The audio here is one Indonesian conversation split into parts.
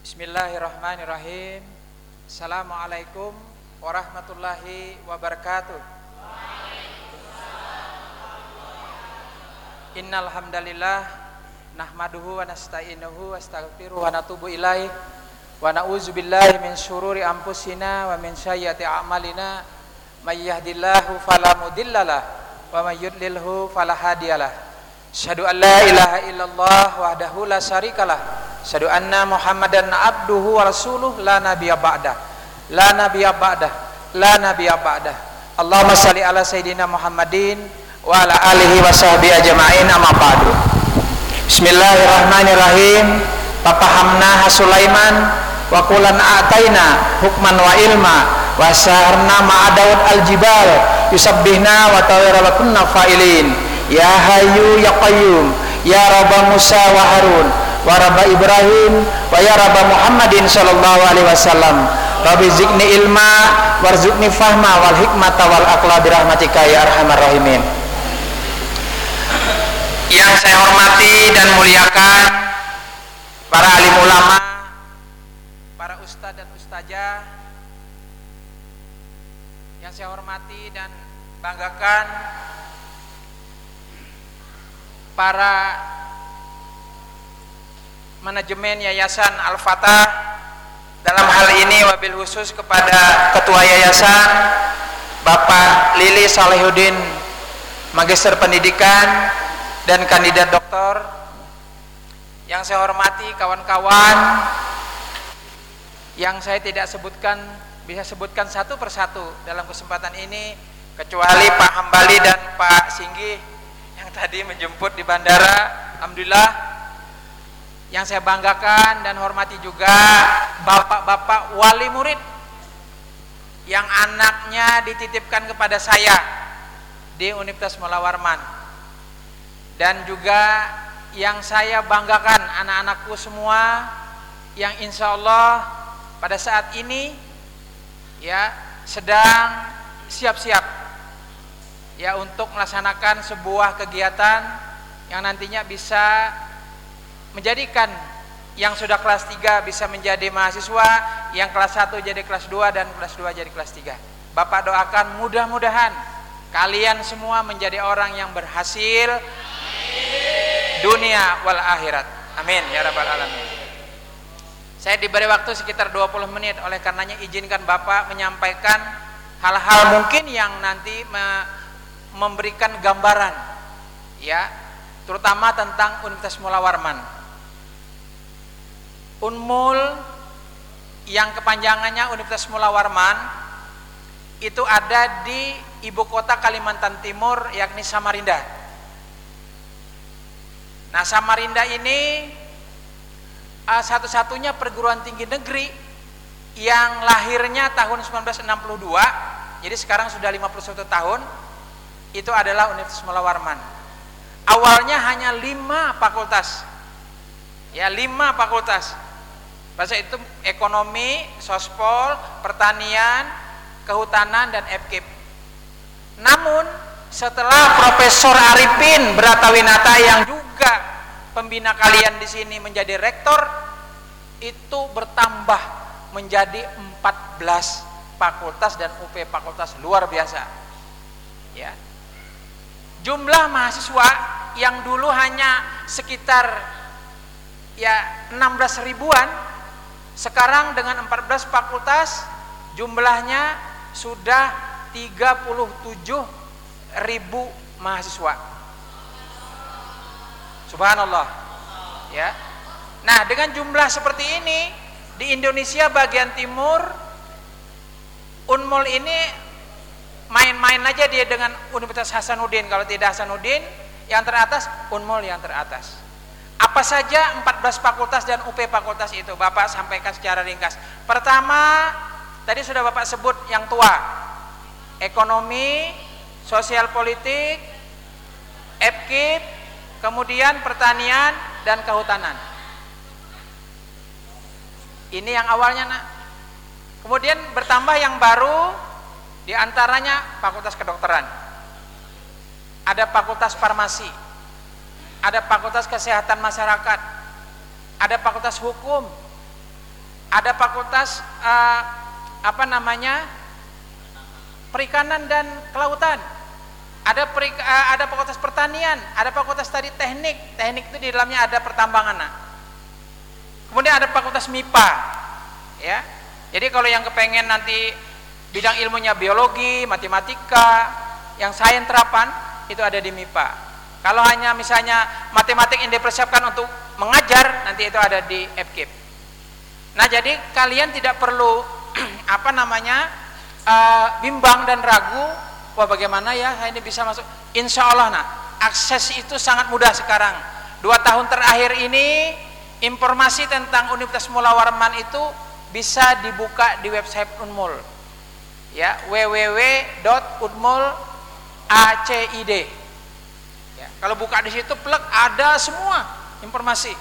Bismillahirrahmanirrahim. Assalamualaikum warahmatullahi wabarakatuh. Innal hamdalillah nahmaduhu wa nasta'inuhu wa nastaghfiruhu wa natubu ilaih wa na'udzu billahi min syururi anfusina wa min sayyiati a'malina may yahdihillahu fala mudhillalah wa may yudlilhu fala hadiyalah. Asyhadu an la ilaha illallah wahdahu la syarikalah. Asyhadu anna Muhammadan abduhu wa rasuluh la nabiyya ba'dah. La nabiyya ba'dah. La nabiyya ba'dah. Allahumma shalli ala sayidina Muhammadin wa ala alihi wa sahbihi ajma'in amma ba'du. Bismillahirrahmanirrahim. Papahamna Sulaiman wa qulan a'taina hukman wa ilma wa saharna ma'a Daud al-jibal yusabbihna wa tawira wa kunna fa'ilin. Ya Hayyu ya Qayyum ya Rabba Musa wa Harun wa Rabba Ibrahim wa ya Rabba Muhammadin sallallahu alaihi wasallam. Rabbi zidni ilma warzuqni fahma wal hikmata wal aqla bi rahmatika ya arhamar rahimin. Yang saya hormati dan muliakan para alim ulama, para ustadz dan ustazah, yang saya hormati dan banggakan para manajemen Yayasan Al-Fatah, dalam hal ini wabil khusus kepada Ketua Yayasan Bapak Lili Salihuddin, Magister Pendidikan dan Kandidat Doktor. Yang saya hormati kawan-kawan yang saya tidak sebutkan, bisa sebutkan satu persatu dalam kesempatan ini, kecuali Pak Hambali dan Pak Singgi yang tadi menjemput di bandara. Alhamdulillah. Yang saya banggakan dan hormati juga bapak-bapak wali murid yang anaknya dititipkan kepada saya di Universitas Mulla Warman, dan juga yang saya banggakan anak-anakku semua yang insya Allah pada saat ini ya sedang siap-siap ya untuk melaksanakan sebuah kegiatan yang nantinya bisa menjadikan yang sudah kelas 3 bisa menjadi mahasiswa, yang kelas 1 jadi kelas 2 dan kelas 2 jadi kelas 3. Bapak doakan mudah-mudahan kalian semua menjadi orang yang berhasil dunia wal akhirat. Amin ya rabbal alamin. Saya diberi waktu sekitar 20 menit, oleh karenanya izinkan Bapak menyampaikan hal-hal mungkin yang nanti memberikan gambaran ya, terutama tentang Universitas Mulla Warman. Unmul yang kepanjangannya Universitas Mulla Warman itu ada di ibu kota Kalimantan Timur, yakni Samarinda. Nah, Samarinda ini satu-satunya perguruan tinggi negeri yang lahirnya tahun 1962, jadi sekarang sudah 51 tahun. Itu adalah Universitas Mulla Warman. Awalnya hanya 5 fakultas. Ya, 5 fakultas. Bahasa itu ekonomi, sospol, pertanian, kehutanan dan FKIP. Namun setelah Profesor Arifin Bratawinata yang juga pembina kalian di sini menjadi rektor, itu bertambah menjadi 14 fakultas dan UP fakultas, luar biasa. Ya. Jumlah mahasiswa yang dulu hanya sekitar ya 16 ribuan, sekarang dengan 14 fakultas jumlahnya sudah 37 ribu mahasiswa. Subhanallah. Ya. Nah, dengan jumlah seperti ini di Indonesia bagian timur, Unmul ini main-main aja dia dengan Universitas Hasanuddin. Kalau tidak Hasanuddin yang teratas, Unmul yang teratas. Apa saja 14 fakultas dan UP fakultas itu Bapak sampaikan secara ringkas. Pertama, tadi sudah Bapak sebut yang tua, ekonomi, sosial politik, FKIP, kemudian pertanian dan kehutanan. Ini yang awalnya, nak. Kemudian bertambah yang baru, diantaranya fakultas kedokteran, ada fakultas farmasi, ada fakultas kesehatan masyarakat, ada fakultas hukum, ada fakultas perikanan dan kelautan, ada fakultas pertanian, ada fakultas tadi teknik itu di dalamnya ada pertambangan. Kemudian ada fakultas MIPA, ya. Jadi kalau yang kepengen nanti bidang ilmunya biologi, matematika, yang sains terapan itu ada di MIPA. Kalau hanya misalnya matematik yang dipersiapkan untuk mengajar, nanti itu ada di FKIP. Nah, jadi kalian tidak perlu bimbang dan ragu, wah bagaimana ya saya ini bisa masuk. Insya Allah akses itu sangat mudah sekarang. 2 tahun terakhir ini informasi tentang Universitas Mula Warman itu bisa dibuka di website Unmul, ya, www.unmul.acid. Ya, kalau buka di situ plek ada semua informasi.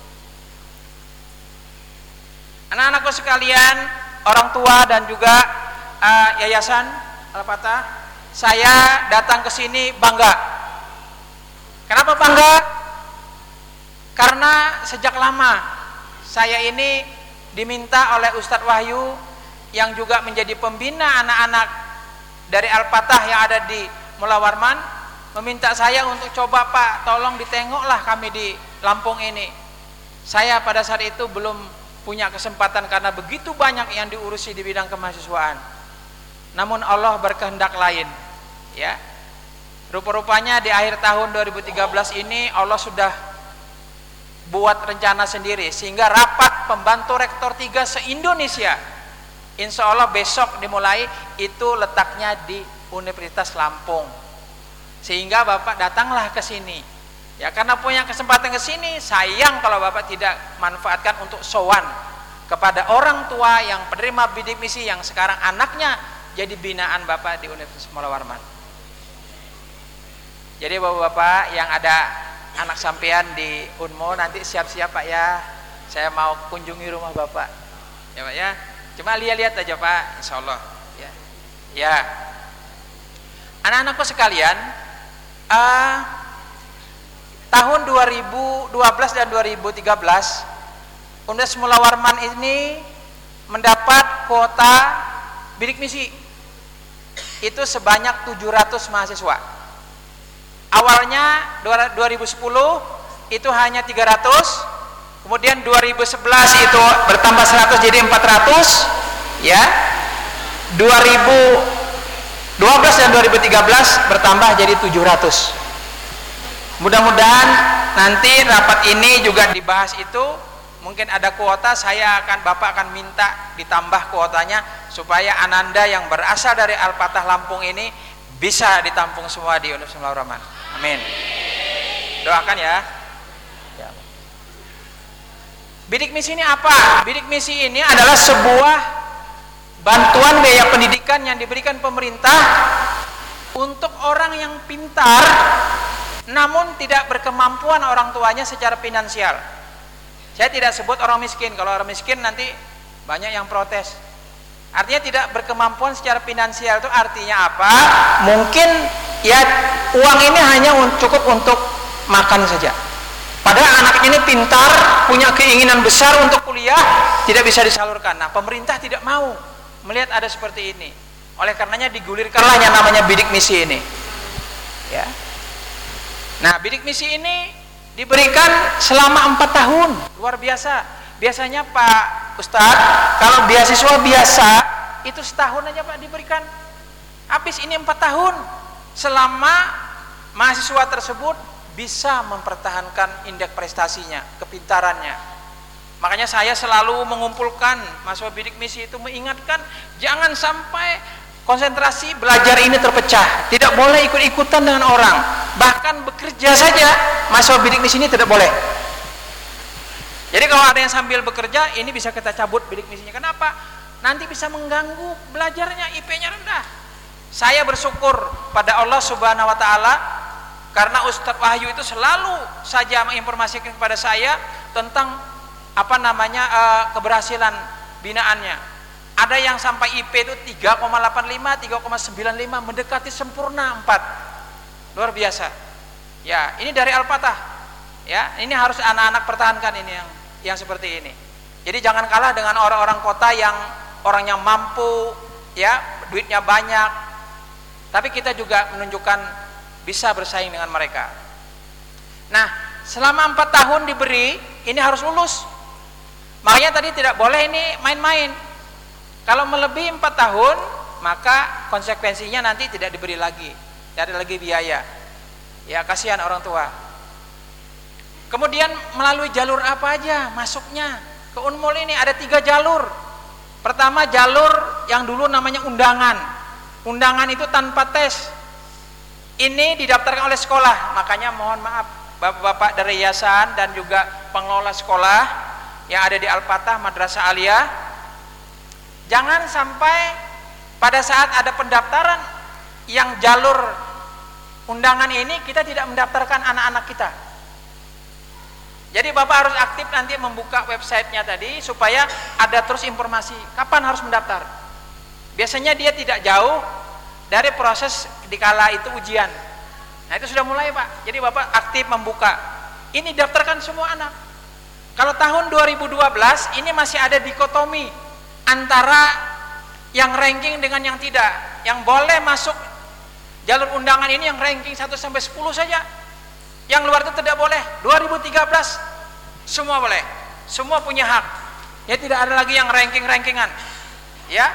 Anak-anakku sekalian, orang tua dan juga Yayasan Al-Fatah, saya datang ke sini bangga. Kenapa bangga? Karena sejak lama saya ini diminta oleh Ustadz Wahyu yang juga menjadi pembina anak-anak dari Al-Fatah yang ada di Mula Warman, meminta saya untuk coba Pak, tolong ditengoklah kami di Lampung ini. Saya pada saat itu belum punya kesempatan karena begitu banyak yang diurusi di bidang kemahasiswaan. Namun Allah berkehendak lain, ya. Rupa-rupanya di akhir tahun 2013 ini Allah sudah buat rencana sendiri sehingga rapat pembantu rektor 3 se-Indonesia insya Allah besok dimulai, itu letaknya di Universitas Lampung. Sehingga Bapak datanglah ke sini. Ya, karena punya kesempatan ke sini, sayang kalau Bapak tidak manfaatkan untuk sowan kepada orang tua yang penerima bidik misi yang sekarang anaknya jadi binaan Bapak di Universitas Mula Warman. Jadi Bapak-bapak yang ada anak sampean di Unmul, nanti siap-siap Pak ya, saya mau kunjungi rumah Bapak ya Pak ya, cuma lihat-lihat aja Pak, insya Allah ya. Ya, anak-anakku sekalian, tahun 2012 dan 2013 Universitas Mula Warman ini mendapat kuota bidik misi itu sebanyak 700 mahasiswa. Awalnya 2010 itu hanya 300, kemudian 2011 itu bertambah 100 jadi 400, ya. 2012 dan 2013 bertambah jadi 700. Mudah-mudahan nanti rapat ini juga dibahas itu, mungkin ada kuota, Bapak akan minta ditambah kuotanya supaya ananda yang berasal dari Al-Fatah Lampung ini bisa ditampung semua di Universitas Mula Warman. Amin. Doakan ya. Bidik misi ini apa? Bidik misi ini adalah sebuah bantuan biaya pendidikan yang diberikan pemerintah untuk orang yang pintar namun tidak berkemampuan orang tuanya secara finansial. Saya tidak sebut orang miskin. Kalau orang miskin nanti banyak yang protes. Artinya tidak berkemampuan secara finansial itu artinya apa? Mungkin ya uang ini hanya cukup untuk makan saja. Padahal anak ini pintar, punya keinginan besar untuk kuliah, tidak bisa disalurkan. Nah, pemerintah tidak mau melihat ada seperti ini. Oleh karenanya digulirkanlah yang namanya bidik misi ini. Ya. Nah, bidik misi ini diberikan selama 4 tahun, luar biasa. Biasanya Pak Ustadz, kalau beasiswa biasa itu setahun aja Pak diberikan. Habis ini 4 tahun, selama mahasiswa tersebut bisa mempertahankan indeks prestasinya, kepintarannya. Makanya saya selalu mengumpulkan mahasiswa bidik misi itu, mengingatkan jangan sampai konsentrasi belajar ini terpecah. Tidak boleh ikut-ikutan dengan orang. Bahkan bekerja saja mahasiswa bidik misi ini tidak boleh. Jadi kalau ada yang sambil bekerja, ini bisa kita cabut bidik misinya. Kenapa? Nanti bisa mengganggu belajarnya, IP-nya rendah. Saya bersyukur pada Allah Subhanahu wa taala karena Ustadz Wahyu itu selalu saja menginformasikan kepada saya tentang keberhasilan binaannya. Ada yang sampai IP itu 3,85, 3,95, mendekati sempurna 4. Luar biasa. Ya, ini dari Al-Fatah. Ya, ini harus anak-anak pertahankan ini yang seperti ini. Jadi jangan kalah dengan orang-orang kota yang orangnya mampu, ya, duitnya banyak. Tapi kita juga menunjukkan bisa bersaing dengan mereka. Nah, selama 4 tahun diberi, ini harus lulus. Makanya tadi tidak boleh ini main-main. Kalau melebihi 4 tahun, maka konsekuensinya nanti tidak diberi lagi, tidak ada lagi biaya. Ya, kasihan orang tua. Kemudian melalui jalur apa aja masuknya ke Unmul ini? Ada 3 jalur. Pertama, jalur yang dulu namanya undangan. Undangan itu tanpa tes. Ini didaftarkan oleh sekolah. Makanya mohon maaf bapak-bapak dari yayasan dan juga pengelola sekolah yang ada di Al-Fatah Madrasah Aliyah, jangan sampai pada saat ada pendaftaran yang jalur undangan ini kita tidak mendaftarkan anak-anak kita. Jadi bapak harus aktif nanti membuka websitenya tadi supaya ada terus informasi kapan harus mendaftar. Biasanya dia tidak jauh dari proses dikala itu ujian. Nah itu sudah mulai pak. Jadi bapak aktif membuka. Ini daftarkan semua anak. Kalau tahun 2012 ini masih ada dikotomi antara yang ranking dengan yang tidak. Yang boleh masuk jalur undangan ini yang ranking 1 sampai 10 saja. Yang luar itu tidak boleh. 2013 semua boleh. Semua punya hak. Ya tidak ada lagi yang ranking-rankingan. Ya.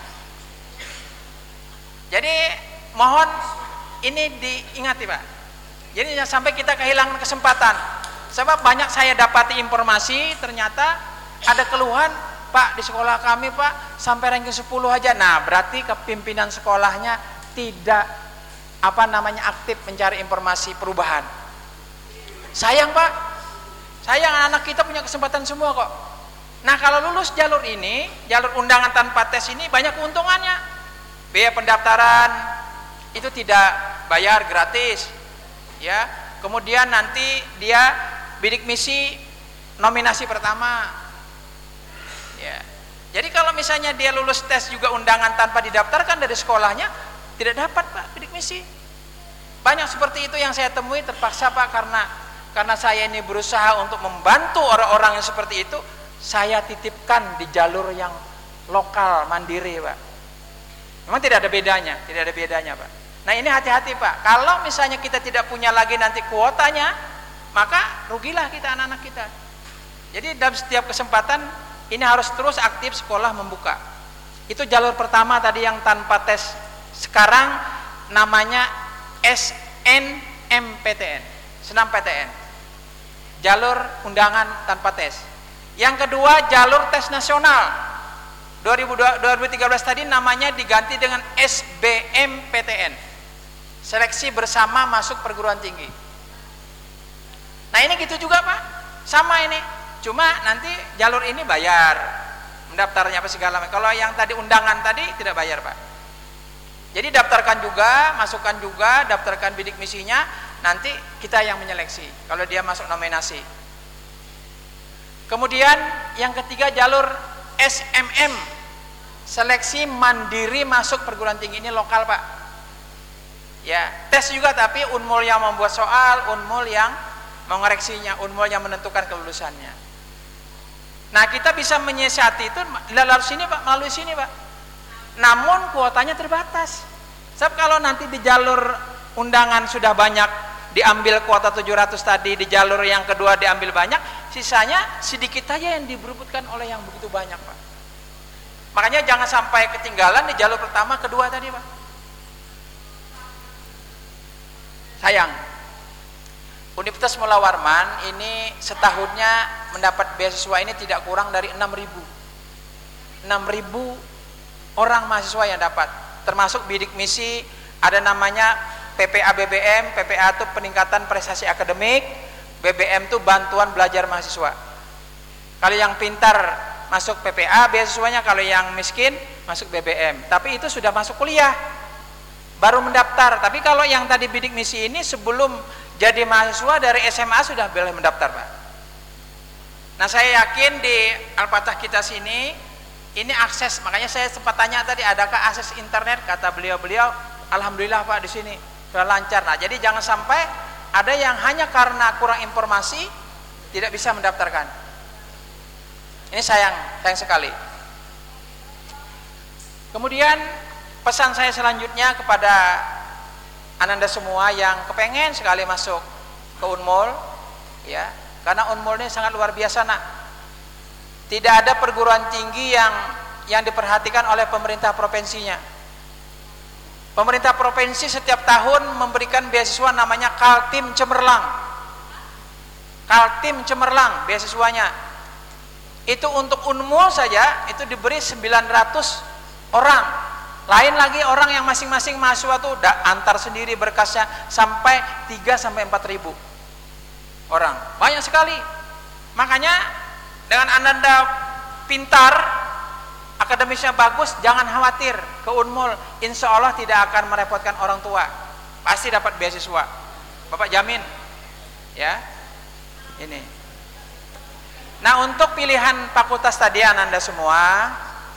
Jadi mohon ini diingati Pak. Jadi jangan sampai kita kehilangan kesempatan. Sebab banyak saya dapati informasi ternyata ada keluhan, Pak di sekolah kami Pak sampai ranking 10 aja. Nah berarti kepimpinan sekolahnya tidak aktif mencari informasi perubahan. Sayang Pak, sayang anak kita punya kesempatan semua kok. Nah kalau lulus jalur ini, jalur undangan tanpa tes ini banyak keuntungannya. Biaya pendaftaran itu tidak bayar, gratis ya. Kemudian nanti dia bidik misi nominasi pertama ya. Jadi kalau misalnya dia lulus tes juga undangan tanpa didaftarkan dari sekolahnya, tidak dapat Pak bidik misi. Banyak seperti itu yang saya temui, terpaksa Pak, karena saya ini berusaha untuk membantu orang-orang yang seperti itu, saya titipkan di jalur yang lokal mandiri Pak. Memang tidak ada bedanya Pak. Nah ini hati-hati Pak, kalau misalnya kita tidak punya lagi nanti kuotanya, maka rugilah kita anak-anak kita. Jadi dalam setiap kesempatan ini harus terus aktif sekolah membuka. Itu jalur pertama tadi yang tanpa tes. Sekarang namanya SNMPTN, senam PTN, jalur undangan tanpa tes. Yang kedua jalur tes nasional. 2013 tadi namanya diganti dengan SBMPTN, seleksi bersama masuk perguruan tinggi. Nah ini gitu juga Pak, sama ini, cuma nanti jalur ini bayar mendaftarnya apa segala macam. Kalau yang tadi undangan tadi tidak bayar Pak. Jadi daftarkan juga, masukkan juga, daftarkan bidik misinya, nanti kita yang menyeleksi kalau dia masuk nominasi. Kemudian yang ketiga jalur SMM, seleksi mandiri masuk perguruan tinggi, ini lokal Pak. Ya, tes juga tapi Unmul yang membuat soal, Unmul yang mengoreksinya, Unmul yang menentukan kelulusannya. Nah, kita bisa menyiasati itu melalui sini Pak, melalui sini Pak. Namun kuotanya terbatas. Sebab kalau nanti di jalur undangan sudah banyak diambil kuota 700 tadi, di jalur yang kedua diambil banyak, sisanya sedikit saja yang diberebutkan oleh yang begitu banyak Pak. Makanya jangan sampai ketinggalan di jalur pertama, kedua tadi Pak. Sayang. Universitas Mula Warman ini setahunnya mendapat beasiswa ini tidak kurang dari 6.000 orang mahasiswa yang dapat, termasuk bidik misi, ada namanya PPA BBM. PPA itu peningkatan prestasi akademik, BBM itu bantuan belajar mahasiswa. Kalau yang pintar masuk PPA beasiswanya, kalau yang miskin masuk BBM. Tapi itu sudah masuk kuliah baru mendaftar. Tapi kalau yang tadi bidik misi ini sebelum jadi mahasiswa dari SMA sudah boleh mendaftar Pak. Nah saya yakin di Al-Fatah kita sini ini akses, makanya saya sempat tanya tadi adakah akses internet, kata beliau-beliau alhamdulillah Pak di sini sudah lancar. Nah jadi jangan sampai ada yang hanya karena kurang informasi tidak bisa mendaftarkan. Ini sayang sekali. Kemudian pesan saya selanjutnya kepada Ananda semua yang kepengen sekali masuk ke Unmul, ya, karena Unmul ini sangat luar biasa, nak. Tidak ada perguruan tinggi yang diperhatikan oleh pemerintah provinsinya. Pemerintah provinsi setiap tahun memberikan beasiswa namanya Kaltim Cemerlang. Kaltim Cemerlang beasiswanya. Itu untuk Unmul saja itu diberi 900 orang. Lain lagi orang yang masing-masing mahasiswa tuh antar sendiri berkasnya sampai 3 sampai 4 ribu orang. Banyak sekali. Makanya dengan Ananda pintar, akademisnya bagus, jangan khawatir ke Unmul, insya Allah tidak akan merepotkan orang tua, pasti dapat beasiswa, Bapak jamin, ya. Ini. Nah, untuk pilihan fakultas tadi Ananda semua,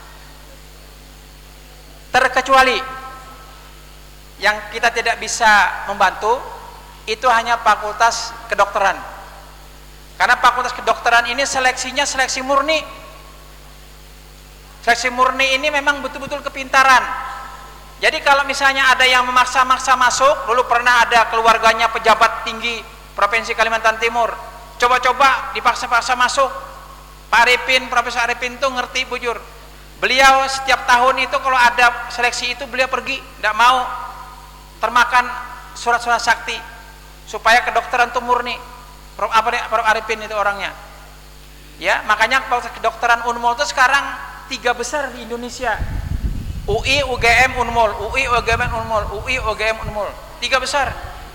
terkecuali yang kita tidak bisa membantu, itu hanya fakultas kedokteran. Karena fakultas kedokteran ini seleksinya seleksi murni. Seleksi murni ini memang betul-betul kepintaran. Jadi kalau misalnya ada yang memaksa-maksa masuk, dulu pernah ada keluarganya pejabat tinggi Provinsi Kalimantan Timur, coba-coba dipaksa-paksa masuk. Pak Arifin, Profesor Arifin tuh ngerti bujur. Beliau setiap tahun itu kalau ada seleksi itu beliau pergi, tidak mau termakan surat-surat sakti supaya kedokteran itu murni. Prof Arifin itu orangnya. Ya, makanya fakultas kedokteran Unmul itu sekarang 3 besar di Indonesia. UI, UGM, Unmul, UI, UGM, Unmul, UI, UGM, Unmul. 3 besar.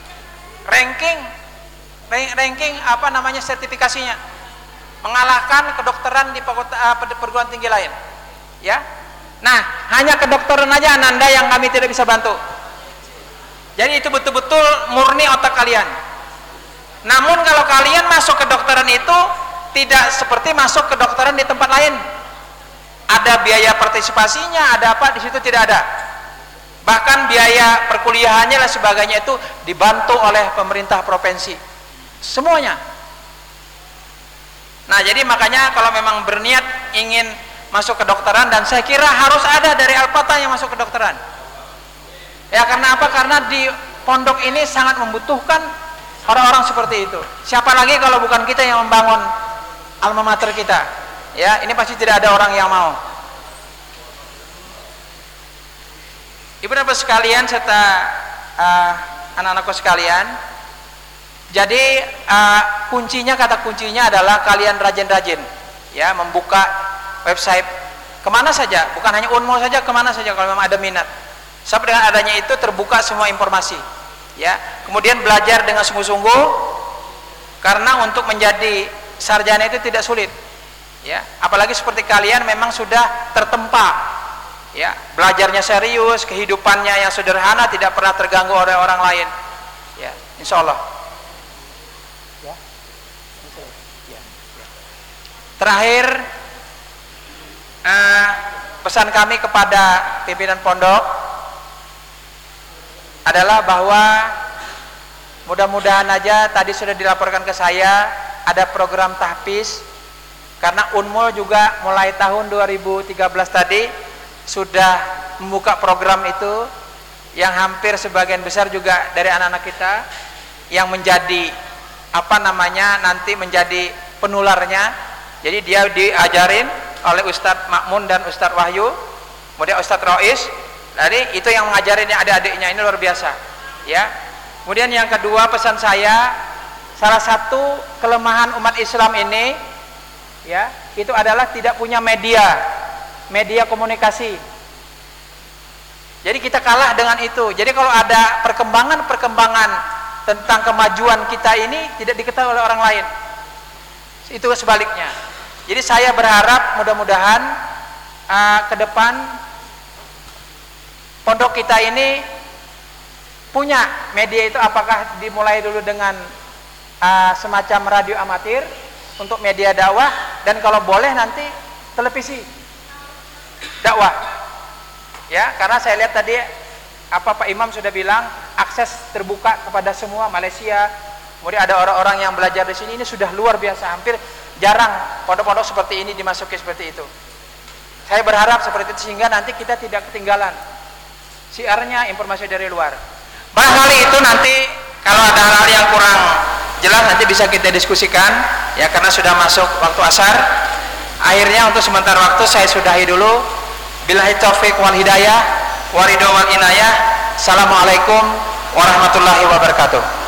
Ranking apa namanya sertifikasinya. Mengalahkan kedokteran di perguruan tinggi lain. Ya. Nah, hanya kedokteran aja Ananda yang kami tidak bisa bantu. Jadi itu betul-betul murni otak kalian. Namun kalau kalian masuk kedokteran itu tidak seperti masuk kedokteran di tempat lain. Ada biaya partisipasinya, ada apa, di situ tidak ada. Bahkan biaya perkuliahannya dan sebagainya itu dibantu oleh pemerintah provinsi. Semuanya. Nah, jadi makanya kalau memang berniat ingin masuk kedokteran, dan saya kira harus ada dari Al-Fatah yang masuk kedokteran. Ya, karena apa? Karena di pondok ini sangat membutuhkan orang-orang seperti itu. Siapa lagi kalau bukan kita yang membangun alma mater kita? Ya, ini pasti tidak ada orang yang mau. Ibu dan Bapak sekalian serta anak-anakku sekalian, jadi kuncinya, kata kuncinya adalah kalian rajin-rajin, ya, membuka website kemana saja, bukan hanya Unmul saja, kemana saja kalau memang ada minat. Sampai dengan adanya itu terbuka semua informasi. Ya, kemudian belajar dengan sungguh-sungguh, karena untuk menjadi sarjana itu tidak sulit, ya, apalagi seperti kalian memang sudah tertempa, ya, belajarnya serius, kehidupannya yang sederhana, tidak pernah terganggu oleh orang lain, ya, insya Allah. Ya. Ya. Terakhir, pesan kami kepada pimpinan pondok adalah bahwa mudah-mudahan aja, tadi sudah dilaporkan ke saya ada program tahfiz, karena Unmul juga mulai tahun 2013 tadi sudah membuka program itu, yang hampir sebagian besar juga dari anak-anak kita yang menjadi apa namanya nanti menjadi penularnya. Jadi dia diajarin oleh Ustadz Makmun dan Ustadz Wahyu, kemudian Ustadz Rois. Jadi itu yang mengajarin adik-adiknya, ini luar biasa, ya. Kemudian yang kedua, pesan saya, salah satu kelemahan umat Islam ini, ya, itu adalah tidak punya media komunikasi. Jadi kita kalah dengan itu. Jadi kalau ada perkembangan tentang kemajuan kita ini tidak diketahui oleh orang lain. Itu sebaliknya. Jadi saya berharap mudah-mudahan ke depan pondok kita ini punya media itu, apakah dimulai dulu dengan semacam radio amatir untuk media dakwah, dan kalau boleh nanti televisi dakwah, ya, karena saya lihat tadi Pak Imam sudah bilang akses terbuka kepada semua Malaysia, kemudian ada orang-orang yang belajar di sini, ini sudah luar biasa, hampir jarang pondok-pondok seperti ini dimasuki seperti itu. Saya berharap seperti itu sehingga nanti kita tidak ketinggalan siarnya informasi dari luar. Barangkali itu nanti kalau ada hal-hal yang kurang jelas nanti bisa kita diskusikan ya, karena sudah masuk waktu asar. Akhirnya untuk sementara waktu saya sudahi dulu. Billahi taufiq wal hidayah, waridho wal inayah. Assalamualaikum warahmatullahi wabarakatuh.